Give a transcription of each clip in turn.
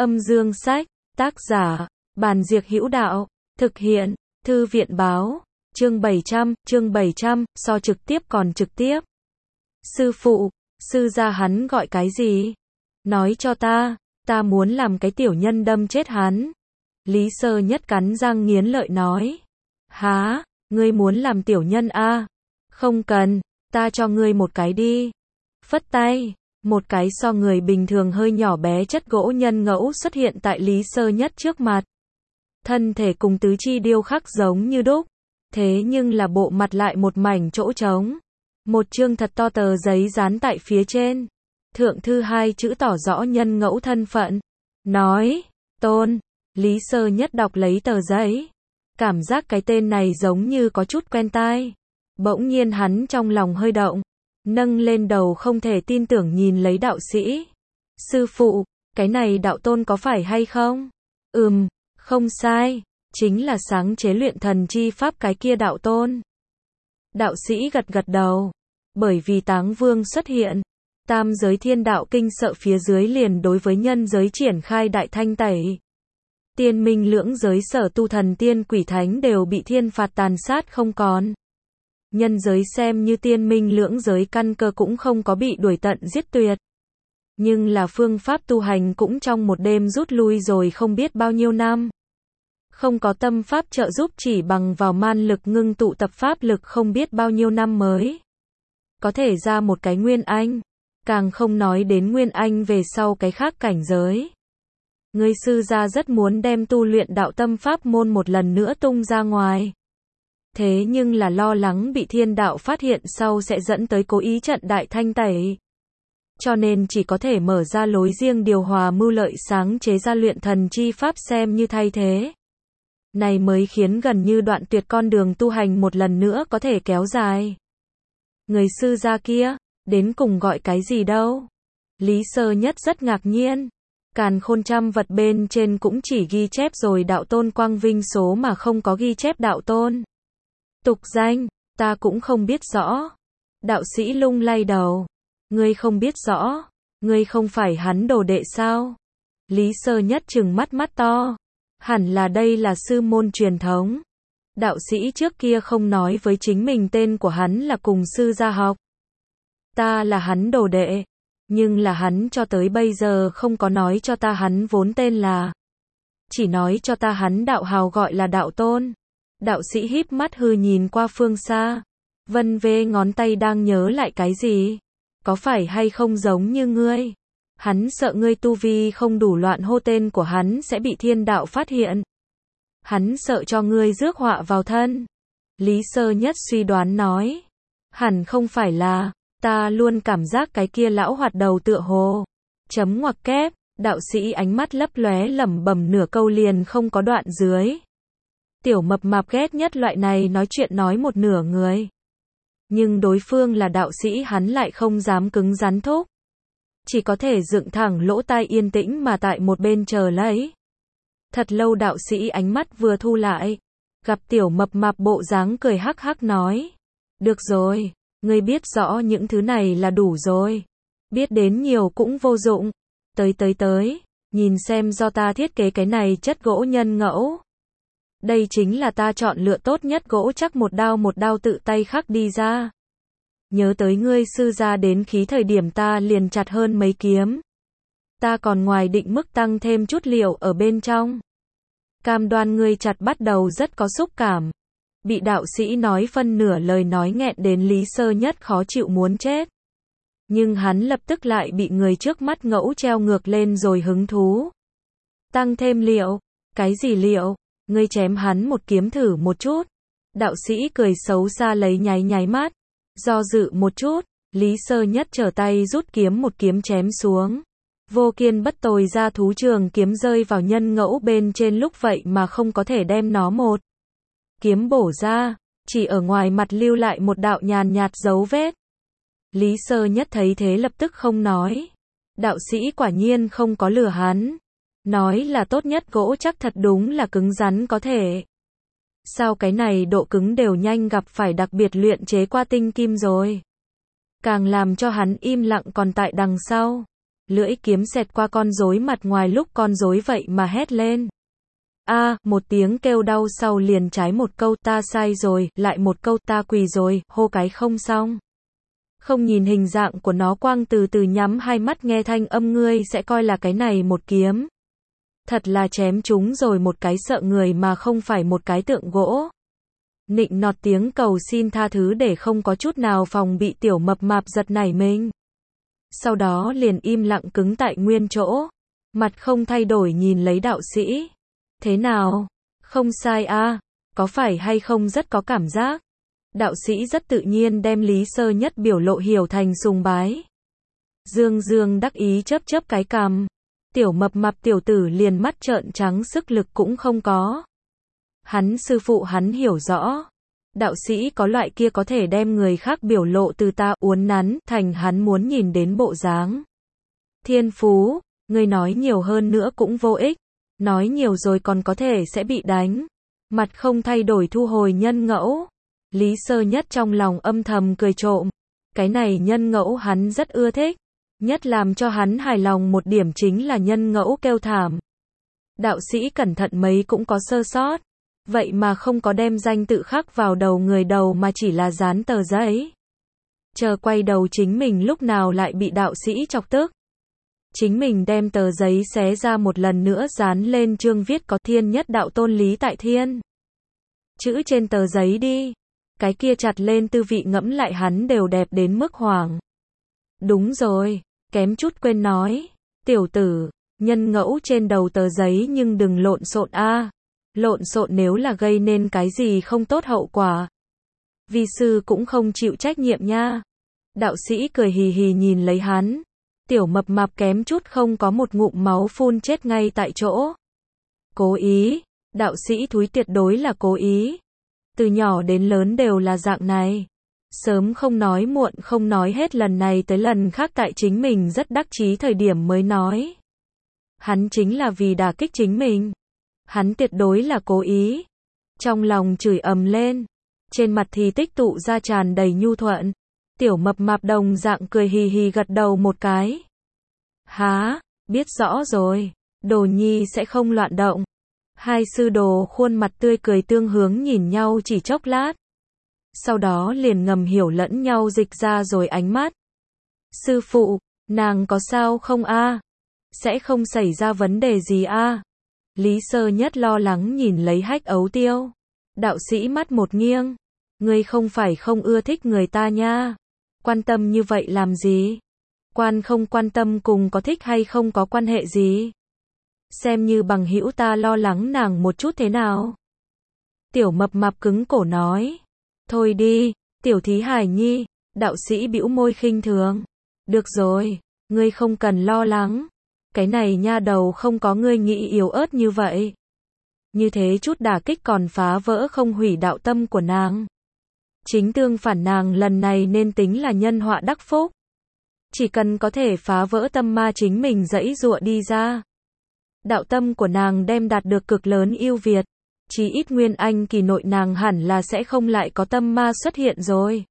Âm dương sách, tác giả, Bàn Diệc Hữu Đạo, thực hiện, Thư viện báo, chương 700, so trực tiếp còn trực tiếp. Sư phụ, sư gia hắn gọi cái gì? Nói cho ta muốn làm cái tiểu nhân đâm chết hắn. Lý Sơ Nhất cắn răng nghiến lợi nói. Há, ngươi muốn làm tiểu nhân a? Không cần, ta cho ngươi một cái đi. Phất tay, một cái so người bình thường hơi nhỏ bé chất gỗ nhân ngẫu xuất hiện tại Lý Sơ Nhất trước mặt. Thân thể cùng tứ chi điêu khắc giống như đúc, thế nhưng là bộ mặt lại một mảnh chỗ trống. Một chương thật to tờ giấy dán tại phía trên. Thượng thư hai chữ tỏ rõ nhân ngẫu thân phận. Nói, Tôn. Lý Sơ Nhất đọc lấy tờ giấy. Cảm giác cái tên này giống như có chút quen tai. Bỗng nhiên hắn trong lòng hơi động. Nâng lên đầu không thể tin tưởng nhìn lấy đạo sĩ. Sư phụ, cái này đạo tôn có phải hay không? Không sai. Chính là sáng chế luyện thần chi pháp cái kia đạo tôn. Đạo sĩ gật gật đầu. Bởi vì Táng Vương xuất hiện, tam giới thiên đạo kinh sợ phía dưới liền đối với nhân giới triển khai đại thanh tẩy. Tiên minh lưỡng giới sở tu thần tiên quỷ thánh đều bị thiên phạt tàn sát không còn. Nhân giới xem như tiên minh lưỡng giới căn cơ cũng không có bị đuổi tận giết tuyệt. Nhưng là phương pháp tu hành cũng trong một đêm rút lui rồi không biết bao nhiêu năm. Không có tâm pháp trợ giúp, chỉ bằng vào man lực ngưng tụ tập pháp lực không biết bao nhiêu năm mới có thể ra một cái nguyên anh. Càng không nói đến nguyên anh về sau cái khác cảnh giới. Người sư gia rất muốn đem tu luyện đạo tâm pháp môn một lần nữa tung ra ngoài. Thế nhưng là lo lắng bị thiên đạo phát hiện sau sẽ dẫn tới cố ý trận đại thanh tẩy. Cho nên chỉ có thể mở ra lối riêng điều hòa mưu lợi sáng chế ra luyện thần chi pháp xem như thay thế. Này mới khiến gần như đoạn tuyệt con đường tu hành một lần nữa có thể kéo dài. Người sư gia kia, đến cùng gọi cái gì đâu? Lý Sơ Nhất rất ngạc nhiên. Càn khôn trăm vật bên trên cũng chỉ ghi chép rồi đạo tôn quang vinh số mà không có ghi chép đạo tôn. Tục danh, ta cũng không biết rõ. Đạo sĩ lung lay đầu. Ngươi không biết rõ? Ngươi không phải hắn đồ đệ sao? Lý Sơ Nhất trừng mắt to. Hẳn là đây là sư môn truyền thống. Đạo sĩ trước kia không nói với chính mình tên của hắn là cùng sư gia học. Ta là hắn đồ đệ. Nhưng là hắn cho tới bây giờ không có nói cho ta hắn vốn tên là. Chỉ nói cho ta hắn đạo hào gọi là đạo tôn. Đạo sĩ híp mắt hư nhìn qua phương xa. Vân vê ngón tay đang nhớ lại cái gì? Có phải hay không giống như ngươi? Hắn sợ ngươi tu vi không đủ loạn hô tên của hắn sẽ bị thiên đạo phát hiện. Hắn sợ cho ngươi rước họa vào thân. Lý Sơ Nhất suy đoán nói. Hẳn không phải là, ta luôn cảm giác cái kia lão hoạt đầu tựa hồ. Chấm ngoặc kép, đạo sĩ ánh mắt lấp lóe lẩm bẩm nửa câu liền không có đoạn dưới. Tiểu mập mạp ghét nhất loại này nói chuyện nói một nửa người. Nhưng đối phương là đạo sĩ hắn lại không dám cứng rắn thúc. Chỉ có thể dựng thẳng lỗ tai yên tĩnh mà tại một bên chờ lấy. Thật lâu đạo sĩ ánh mắt vừa thu lại. Gặp tiểu mập mạp bộ dáng cười hắc hắc nói. Được rồi, ngươi biết rõ những thứ này là đủ rồi. Biết đến nhiều cũng vô dụng. Tới, nhìn xem do ta thiết kế cái này chất gỗ nhân ngẫu. Đây chính là ta chọn lựa tốt nhất gỗ chắc một đao tự tay khắc đi ra. Nhớ tới ngươi sư gia đến khí thời điểm ta liền chặt hơn mấy kiếm. Ta còn ngoài định mức tăng thêm chút liệu ở bên trong. Cam đoan ngươi chặt bắt đầu rất có xúc cảm. Bị đạo sĩ nói phân nửa lời nói nghẹn đến Lý Sơ Nhất khó chịu muốn chết. Nhưng hắn lập tức lại bị người trước mắt ngẫu treo ngược lên rồi hứng thú. Tăng thêm liệu? Cái gì liệu? Ngươi chém hắn một kiếm thử một chút. Đạo sĩ cười xấu xa lấy nháy mắt. Do dự một chút, Lý Sơ Nhất trở tay rút kiếm một kiếm chém xuống. Vô kiên bất tồi ra thú trường kiếm rơi vào nhân ngẫu bên trên lúc vậy mà không có thể đem nó một kiếm bổ ra, chỉ ở ngoài mặt lưu lại một đạo nhàn nhạt dấu vết. Lý Sơ Nhất thấy thế lập tức không nói. Đạo sĩ quả nhiên không có lừa hắn. Nói là tốt nhất gỗ chắc thật đúng là cứng rắn có thể. Sao cái này độ cứng đều nhanh gặp phải đặc biệt luyện chế qua tinh kim rồi. Càng làm cho hắn im lặng còn tại đằng sau. Lưỡi kiếm xẹt qua con rối mặt ngoài lúc con rối vậy mà hét lên. A, một tiếng kêu đau sau liền trái một câu ta sai rồi, lại một câu ta quỳ rồi, hô cái không xong. Không nhìn hình dạng của nó quang từ từ nhắm hai mắt nghe thanh âm ngươi sẽ coi là cái này một kiếm. Thật là chém chúng rồi một cái sợ người mà không phải một cái tượng gỗ. Nịnh nọt tiếng cầu xin tha thứ để không có chút nào phòng bị tiểu mập mạp giật nảy mình. Sau đó liền im lặng cứng tại nguyên chỗ. Mặt không thay đổi nhìn lấy đạo sĩ. Thế nào? Không sai a, có phải hay không rất có cảm giác? Đạo sĩ rất tự nhiên đem Lý Sơ Nhất biểu lộ hiểu thành sùng bái. Dương Dương đắc ý chớp chớp cái cằm. Tiểu mập mạp tiểu tử liền mắt trợn trắng sức lực cũng không có. Hắn sư phụ hắn hiểu rõ. Đạo sĩ có loại kia có thể đem người khác biểu lộ từ ta uốn nắn thành hắn muốn nhìn đến bộ dáng. Thiên phú, ngươi nói nhiều hơn nữa cũng vô ích. Nói nhiều rồi còn có thể sẽ bị đánh. Mặt không thay đổi thu hồi nhân ngẫu. Lý Sơ Nhất trong lòng âm thầm cười trộm. Cái này nhân ngẫu hắn rất ưa thích. Nhất làm cho hắn hài lòng một điểm chính là nhân ngẫu kêu thảm. Đạo sĩ cẩn thận mấy cũng có sơ sót. Vậy mà không có đem danh tự khắc vào đầu người đầu mà chỉ là dán tờ giấy. Chờ quay đầu chính mình lúc nào lại bị đạo sĩ chọc tức. Chính mình đem tờ giấy xé ra một lần nữa dán lên chương viết có thiên nhất đạo tôn lý tại thiên. Chữ trên tờ giấy đi. Cái kia chặt lên tư vị ngẫm lại hắn đều đẹp đến mức hoảng. Đúng rồi, kém chút quên nói. Tiểu tử, nhân ngẫu trên đầu tờ giấy nhưng đừng lộn xộn a. Lộn xộn nếu là gây nên cái gì không tốt hậu quả. Vi sư cũng không chịu trách nhiệm nha. Đạo sĩ cười hì hì nhìn lấy hắn. Tiểu mập mạp kém chút không có một ngụm máu phun chết ngay tại chỗ. Cố ý, đạo sĩ thúi tuyệt đối là cố ý. Từ nhỏ đến lớn đều là dạng này. Sớm không nói muộn không nói hết lần này tới lần khác tại chính mình rất đắc chí thời điểm mới nói. Hắn chính là vì đả kích chính mình. Hắn tuyệt đối là cố ý. Trong lòng chửi ầm lên. Trên mặt thì tích tụ ra tràn đầy nhu thuận. Tiểu mập mạp đồng dạng cười hì hì gật đầu một cái. Há, biết rõ rồi. Đồ nhi sẽ không loạn động. Hai sư đồ khuôn mặt tươi cười tương hướng nhìn nhau chỉ chốc lát. Sau đó liền ngầm hiểu lẫn nhau dịch ra rồi ánh mắt. Sư phụ, nàng có sao không a? Sẽ không xảy ra vấn đề gì a? Lý Sơ Nhất lo lắng nhìn lấy Hách Ấu Tiêu. Đạo sĩ mắt một nghiêng. Ngươi không phải không ưa thích người ta nha. Quan tâm như vậy làm gì? Quan không quan tâm cùng có thích hay không có quan hệ gì? Xem như bằng hữu ta lo lắng nàng một chút thế nào? Tiểu mập mạp cứng cổ nói. Thôi đi, tiểu thí hài nhi. Đạo sĩ bĩu môi khinh thường. Được rồi, ngươi không cần lo lắng. Cái này nha đầu không có ngươi nghĩ yếu ớt như vậy. Như thế chút đả kích còn phá vỡ không hủy đạo tâm của nàng. Chính tương phản nàng lần này nên tính là nhân họa đắc phúc. Chỉ cần có thể phá vỡ tâm ma chính mình giãy giụa đi ra. Đạo tâm của nàng đem đạt được cực lớn ưu việt. Chí ít nguyên anh kỳ nội nàng hẳn là sẽ không lại có tâm ma xuất hiện rồi.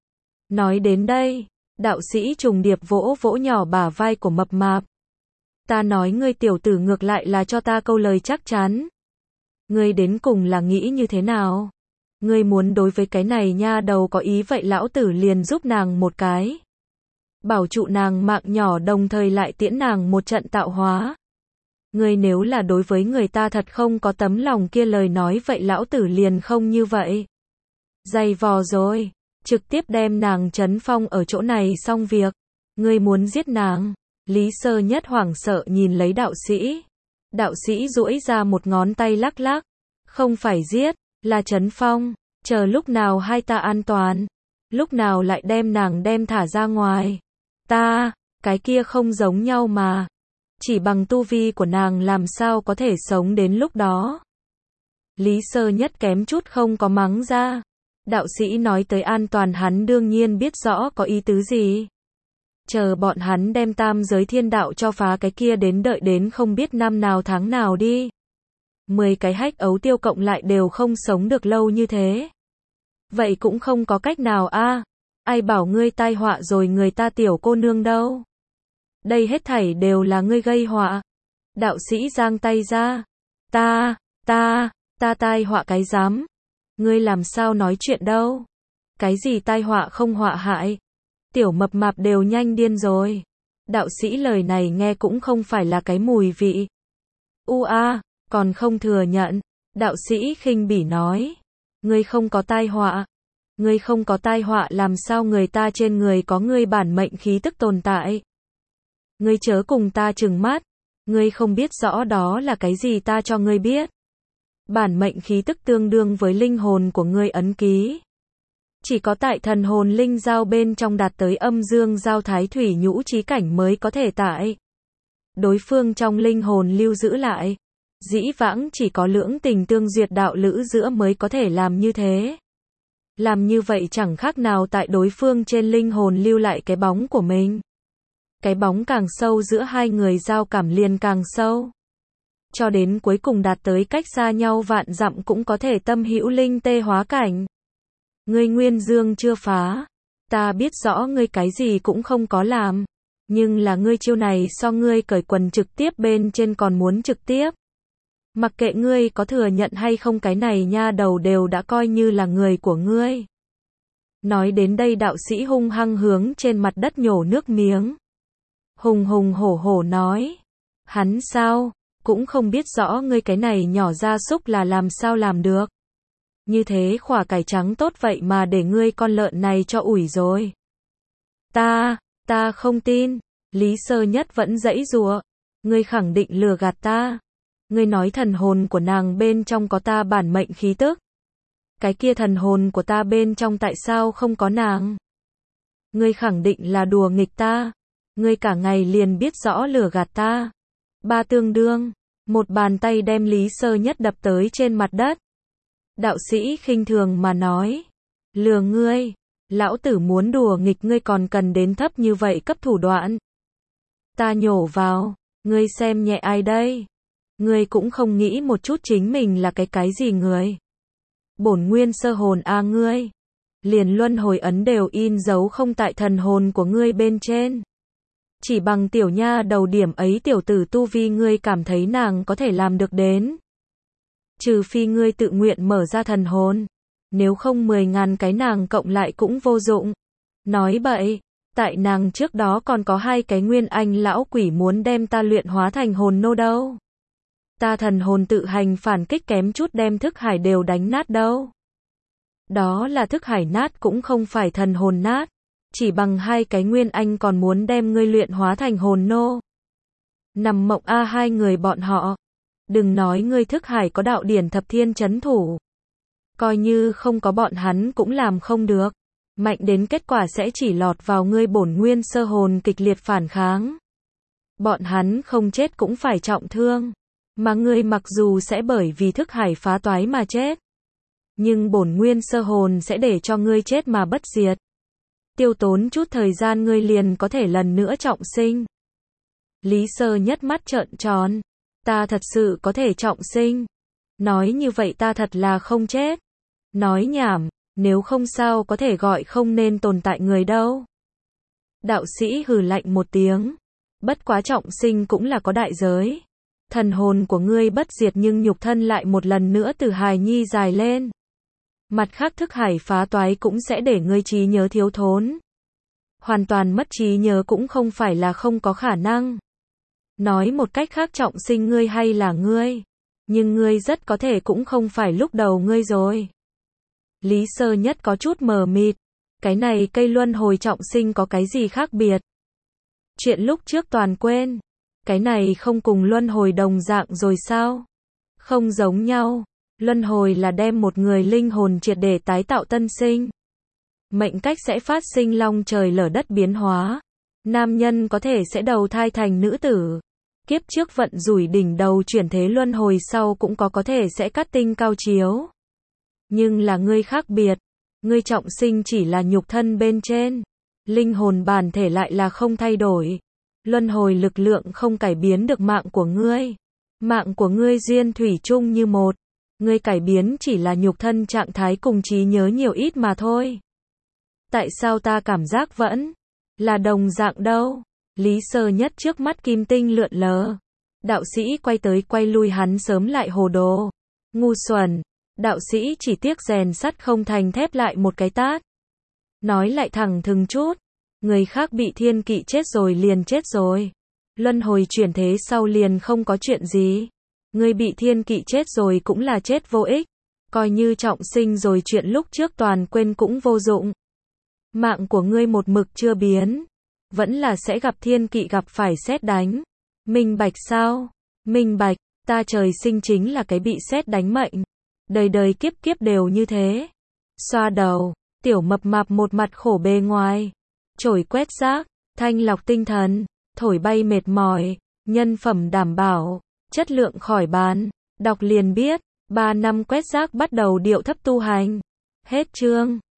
Nói đến đây, đạo sĩ trùng điệp vỗ vỗ nhỏ bả vai của mập mạp. Ta nói ngươi tiểu tử ngược lại là cho ta câu lời chắc chắn. Ngươi đến cùng là nghĩ như thế nào? Ngươi muốn đối với cái này nha đầu có ý vậy lão tử liền giúp nàng một cái. Bảo trụ nàng mạng nhỏ đồng thời lại tiễn nàng một trận tạo hóa. Ngươi nếu là đối với người ta thật không có tấm lòng kia lời nói vậy lão tử liền không như vậy. Dày vò rồi, trực tiếp đem nàng trấn phong ở chỗ này xong việc. Ngươi muốn giết nàng. Lý Sơ Nhất hoảng sợ nhìn lấy đạo sĩ. Đạo sĩ duỗi ra một ngón tay lắc lắc. Không phải giết, là trấn phong. Chờ lúc nào hai ta an toàn. Lúc nào lại đem nàng đem thả ra ngoài. Ta, cái kia không giống nhau mà. Chỉ bằng tu vi của nàng làm sao có thể sống đến lúc đó. Lý Sơ Nhất kém chút không có mắng ra. Đạo sĩ nói tới an toàn hắn đương nhiên biết rõ có ý tứ gì. Chờ bọn hắn đem tam giới thiên đạo cho phá cái kia đến đợi đến không biết năm nào tháng nào đi. 10 cái Hách Ấu Tiêu cộng lại đều không sống được lâu như thế. Vậy cũng không có cách nào a. Ai bảo ngươi tai họa rồi người ta tiểu cô nương đâu. Đây hết thảy đều là ngươi gây họa. Đạo sĩ giang tay ra. Ta tai họa cái dám. Ngươi làm sao nói chuyện đâu. Cái gì tai họa không họa hại. Tiểu mập mạp đều nhanh điên rồi. Đạo sĩ lời này nghe cũng không phải là cái mùi vị. Còn không thừa nhận. Đạo sĩ khinh bỉ nói. Ngươi không có tai họa. Ngươi không có tai họa làm sao người ta trên người có ngươi bản mệnh khí tức tồn tại. Ngươi chớ cùng ta trừng mắt. Ngươi không biết rõ đó là cái gì ta cho ngươi biết. Bản mệnh khí tức tương đương với linh hồn của ngươi ấn ký. Chỉ có tại thần hồn linh giao bên trong đạt tới âm dương giao thái thủy nhũ chí cảnh mới có thể tại. Đối phương trong linh hồn lưu giữ lại. Dĩ vãng chỉ có lưỡng tình tương duyệt đạo lữ giữa mới có thể làm như thế. Làm như vậy chẳng khác nào tại đối phương trên linh hồn lưu lại cái bóng của mình. Cái bóng càng sâu giữa hai người giao cảm liền càng sâu. Cho đến cuối cùng đạt tới cách xa nhau vạn dặm cũng có thể tâm hữu linh tê hóa cảnh. Ngươi nguyên dương chưa phá. Ta biết rõ ngươi cái gì cũng không có làm. Nhưng là ngươi chiêu này so ngươi cởi quần trực tiếp bên trên còn muốn trực tiếp. Mặc kệ ngươi có thừa nhận hay không cái này nha đầu đều đã coi như là người của ngươi. Nói đến đây đạo sĩ hung hăng hướng trên mặt đất nhổ nước miếng. Hùng hùng hổ hổ nói. Hắn sao, cũng không biết rõ ngươi cái này nhỏ gia súc là làm sao làm được. Như thế khỏa cải trắng tốt vậy mà để ngươi con lợn này cho ủi rồi. Ta không tin. Lý Sơ Nhất vẫn giãy giụa. Ngươi khẳng định lừa gạt ta. Ngươi nói thần hồn của nàng bên trong có ta bản mệnh khí tức. Cái kia thần hồn của ta bên trong tại sao không có nàng? Ngươi khẳng định là đùa nghịch ta. Ngươi cả ngày liền biết rõ lừa gạt ta. Ba tương đương. Một bàn tay đem Lý Sơ Nhất đập tới trên mặt đất. Đạo sĩ khinh thường mà nói. Lừa ngươi. Lão tử muốn đùa nghịch ngươi còn cần đến thấp như vậy cấp thủ đoạn. Ta nhổ vào. Ngươi xem nhẹ ai đây? Ngươi cũng không nghĩ một chút chính mình là cái gì người. Bổn nguyên sơ hồn ngươi. Liền luân hồi ấn đều in dấu không tại thần hồn của ngươi bên trên. Chỉ bằng tiểu nha đầu điểm ấy tiểu tử tu vi ngươi cảm thấy nàng có thể làm được đến. Trừ phi ngươi tự nguyện mở ra thần hồn. Nếu không 10.000 cái nàng cộng lại cũng vô dụng. Nói bậy, tại nàng trước đó còn có 2 cái nguyên anh lão quỷ muốn đem ta luyện hóa thành hồn nô đâu. Ta thần hồn tự hành phản kích kém chút đem thức hải đều đánh nát đâu. Đó là thức hải nát cũng không phải thần hồn nát. Chỉ bằng 2 cái nguyên anh còn muốn đem ngươi luyện hóa thành hồn nô. Nằm mộng hai người bọn họ. Đừng nói ngươi thức hải có đạo điển thập thiên chấn thủ. Coi như không có bọn hắn cũng làm không được. Mạnh đến kết quả sẽ chỉ lọt vào ngươi bổn nguyên sơ hồn kịch liệt phản kháng. Bọn hắn không chết cũng phải trọng thương. Mà ngươi mặc dù sẽ bởi vì thức hải phá toái mà chết. Nhưng bổn nguyên sơ hồn sẽ để cho ngươi chết mà bất diệt. Tiêu tốn chút thời gian ngươi liền có thể lần nữa trọng sinh. Lý Sơ Nhất mắt trợn tròn. Ta thật sự có thể trọng sinh. Nói như vậy ta thật là không chết. Nói nhảm, nếu không sao có thể gọi không nên tồn tại người đâu. Đạo sĩ hừ lạnh một tiếng. Bất quá trọng sinh cũng là có đại giới. Thần hồn của ngươi bất diệt nhưng nhục thân lại một lần nữa từ hài nhi dài lên. Mặt khác thức hải phá toái cũng sẽ để ngươi trí nhớ thiếu thốn. Hoàn toàn mất trí nhớ cũng không phải là không có khả năng. Nói một cách khác trọng sinh ngươi hay là ngươi. Nhưng ngươi rất có thể cũng không phải lúc đầu ngươi rồi. Lý Sơ Nhất có chút mờ mịt. Cái này cây luân hồi trọng sinh có cái gì khác biệt? Chuyện lúc trước toàn quên. Cái này không cùng luân hồi đồng dạng rồi sao? Không giống nhau. Luân hồi là đem một người linh hồn triệt để tái tạo tân sinh. Mệnh cách sẽ phát sinh long trời lở đất biến hóa. Nam nhân có thể sẽ đầu thai thành nữ tử. Kiếp trước vận rủi đỉnh đầu chuyển thế luân hồi sau cũng có thể sẽ cắt tinh cao chiếu. Nhưng là ngươi khác biệt. Ngươi trọng sinh chỉ là nhục thân bên trên. Linh hồn bản thể lại là không thay đổi. Luân hồi lực lượng không cải biến được mạng của ngươi. Mạng của ngươi duyên thủy chung như một. Ngươi cải biến chỉ là nhục thân trạng thái cùng trí nhớ nhiều ít mà thôi. Tại sao ta cảm giác vẫn là đồng dạng đâu? Lý Sơ Nhất trước mắt kim tinh lượn lờ. Đạo sĩ quay tới quay lui hắn sớm lại hồ đồ. Ngu xuẩn. Đạo sĩ chỉ tiếc rèn sắt không thành thép lại một cái tát. Nói lại thẳng thừng chút. Người khác bị thiên kỵ chết rồi liền chết rồi. Luân hồi chuyển thế sau liền không có chuyện gì. Ngươi bị thiên kỵ chết rồi cũng là chết vô ích. Coi như trọng sinh rồi chuyện lúc trước toàn quên cũng vô dụng. Mạng của ngươi một mực chưa biến. Vẫn là sẽ gặp thiên kỵ gặp phải sét đánh. Minh bạch sao? Minh bạch, ta trời sinh chính là cái bị sét đánh mệnh. Đời đời kiếp kiếp đều như thế. Xoa đầu, tiểu mập mạp một mặt khổ bề ngoài. Chổi quét rác, thanh lọc tinh thần, thổi bay mệt mỏi, nhân phẩm đảm bảo, chất lượng khỏi bán. Đọc liền biết, 3 năm quét rác bắt đầu điệu thấp tu hành. Hết chương.